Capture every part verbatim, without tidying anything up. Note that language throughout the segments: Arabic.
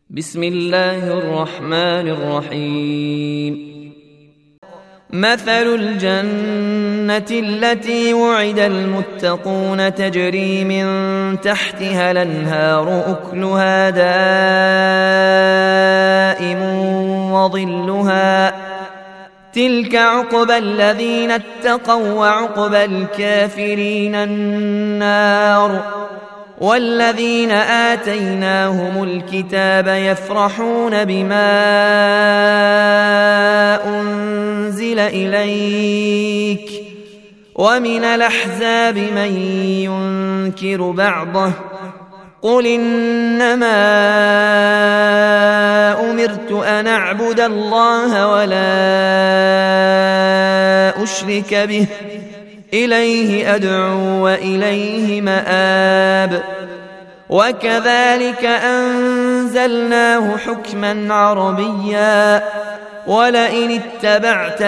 بسم الله الرحمن الرحيم. مثل الجنة التي وعد المتقون تجري من تحتها الأنهار أكلها دائم وظلها تلك عقبى الذين اتقوا وعقبى الكافرين النار. والذين آتيناهم الكتاب يفرحون بما أنزل إليك ومن الأحزاب من ينكر بعضه قل إنما أمرت أن أعبد الله ولا أشرك به إليه أدعو وإليه مآب. وكذلك أنزلناه حكما عربيا ولئن اتبعت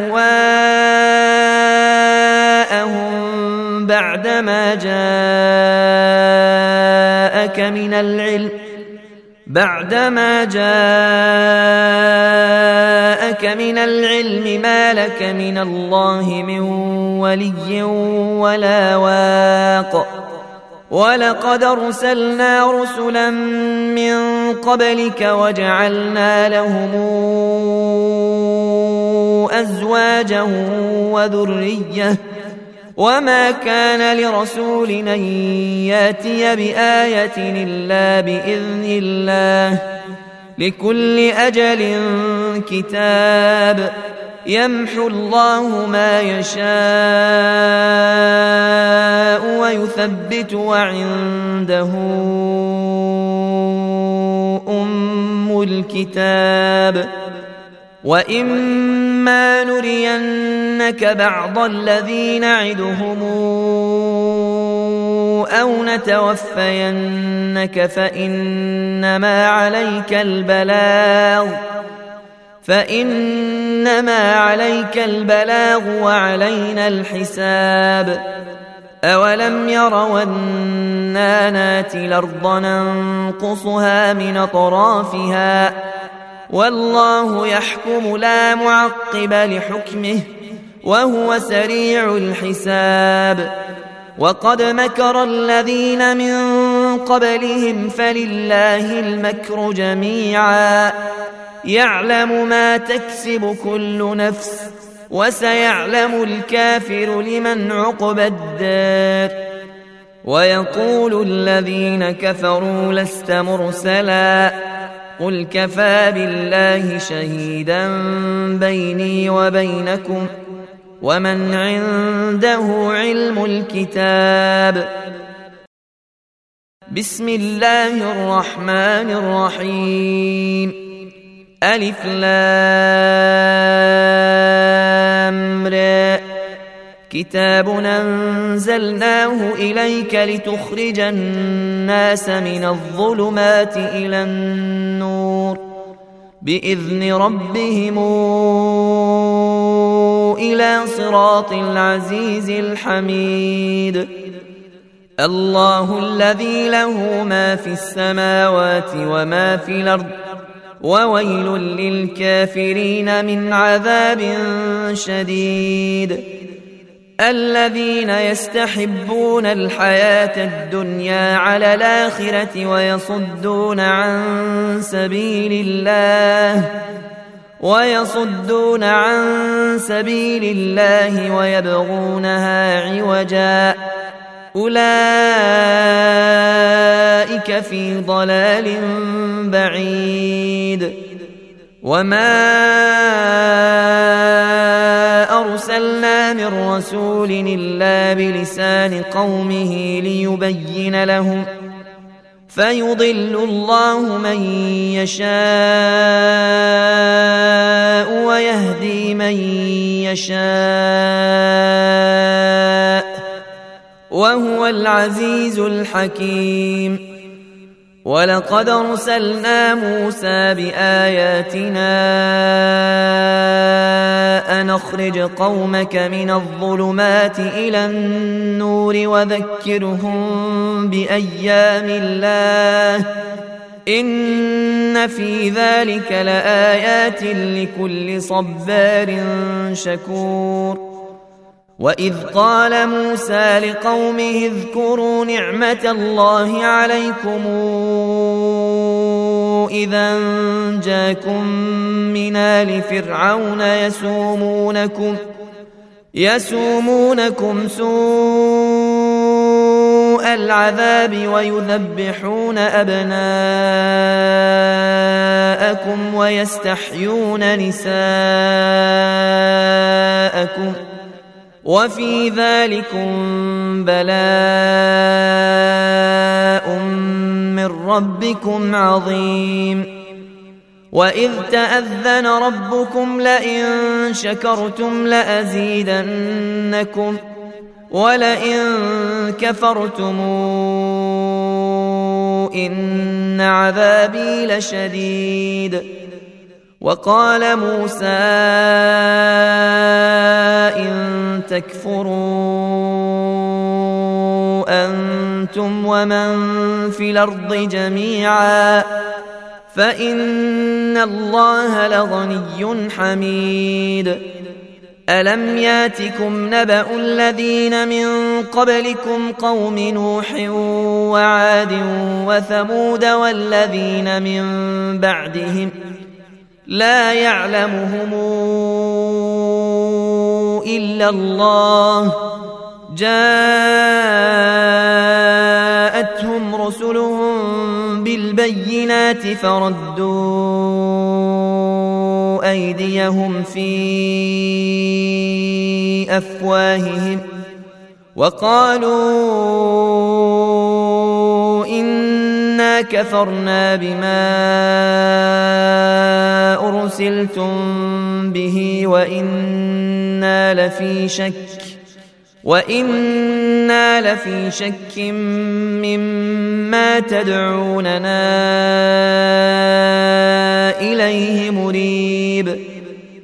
أهواءهم بعدما جاءك من العلم بعدما جاءك من العلم ما لك من الله من ولي ولا واق. ولقد أرسلنا رسلا من قبلك وجعلنا لهم أزواجا وذرية وما كان لرسول أن ياتي بآية إلا بإذن الله لكل أجل كتاب يمحو الله ما يشاء ويثبت وعنده أم الكتاب. وإما نرينك بعض الذي نعدهم أو نتوفينك فإنما عليك البلاغ فإنما عليك البلاغ وعلينا الحساب. أولم يروا أنا ناتي الأرض ننقصها من أطرافها والله يحكم لا معقب لحكمه وهو سريع الحساب. وقد مكر الذين من قبلهم فلله المكر جميعا يعلم ما تكسب كل نفس وسيعلم الكافر لمن عقبى الدار. ويقول الذين كفروا لست مرسلا قل كفى بالله شهيدا بيني وبينكم ومن عنده علم الكتاب. بسم الله الرحمن الرحيم. ألف لام را كتاب أنزلناه إليك لتخرج الناس من الظلمات إلى النور بإذن ربهم إلى صراط العزيز الحميد. الله الذي له ما في السماوات وما في الأرض وويل للكافرين من عذاب شديد. الذين يستحبون الحياة الدنيا على الآخرة ويصدون عن سبيل الله ويصدون عن سبيل الله ويبغونها عوجا أولئك في ضلال بعيد. وما أرسلنا من رسول إلا بلسان قومه ليبين لهم فيضل الله من يشاء ويهدي من يشاء وهو العزيز الحكيم. ولقد أرسلنا موسى بآياتنا أن أخرج قومك من الظلمات إلى النور وذكرهم بأيام الله إن في ذلك لآيات لكل صبار شكور. وإذ قال موسى لقومه اذكروا نعمة الله عليكم إذا جاءكم من آل فرعون يسومونكم يسومونكم سوء العذاب ويذبحون أبناءكم ويستحيون نساءكم وفي ذلكم بلاء من ربكم عظيم. وإذ تأذن ربكم لئن شكرتم لأزيدنكم ولئن كفرتم إن عذابي لشديد. وقال موسى إن تكفروا أنتم ومن في الأرض جميعا فإن الله لغني حميد. ألم ياتكم نبأ الذين من قبلكم قوم نوح وعاد وثمود والذين من بعدهم لا يعلمهم إلا الله جاءتهم رسلهم بالبينات فردوا أيديهم في أفواههم وقالوا إنا كفرنا بما أرسلتم به وإنا لفي شك وإنا لفي شك مما تدعوننا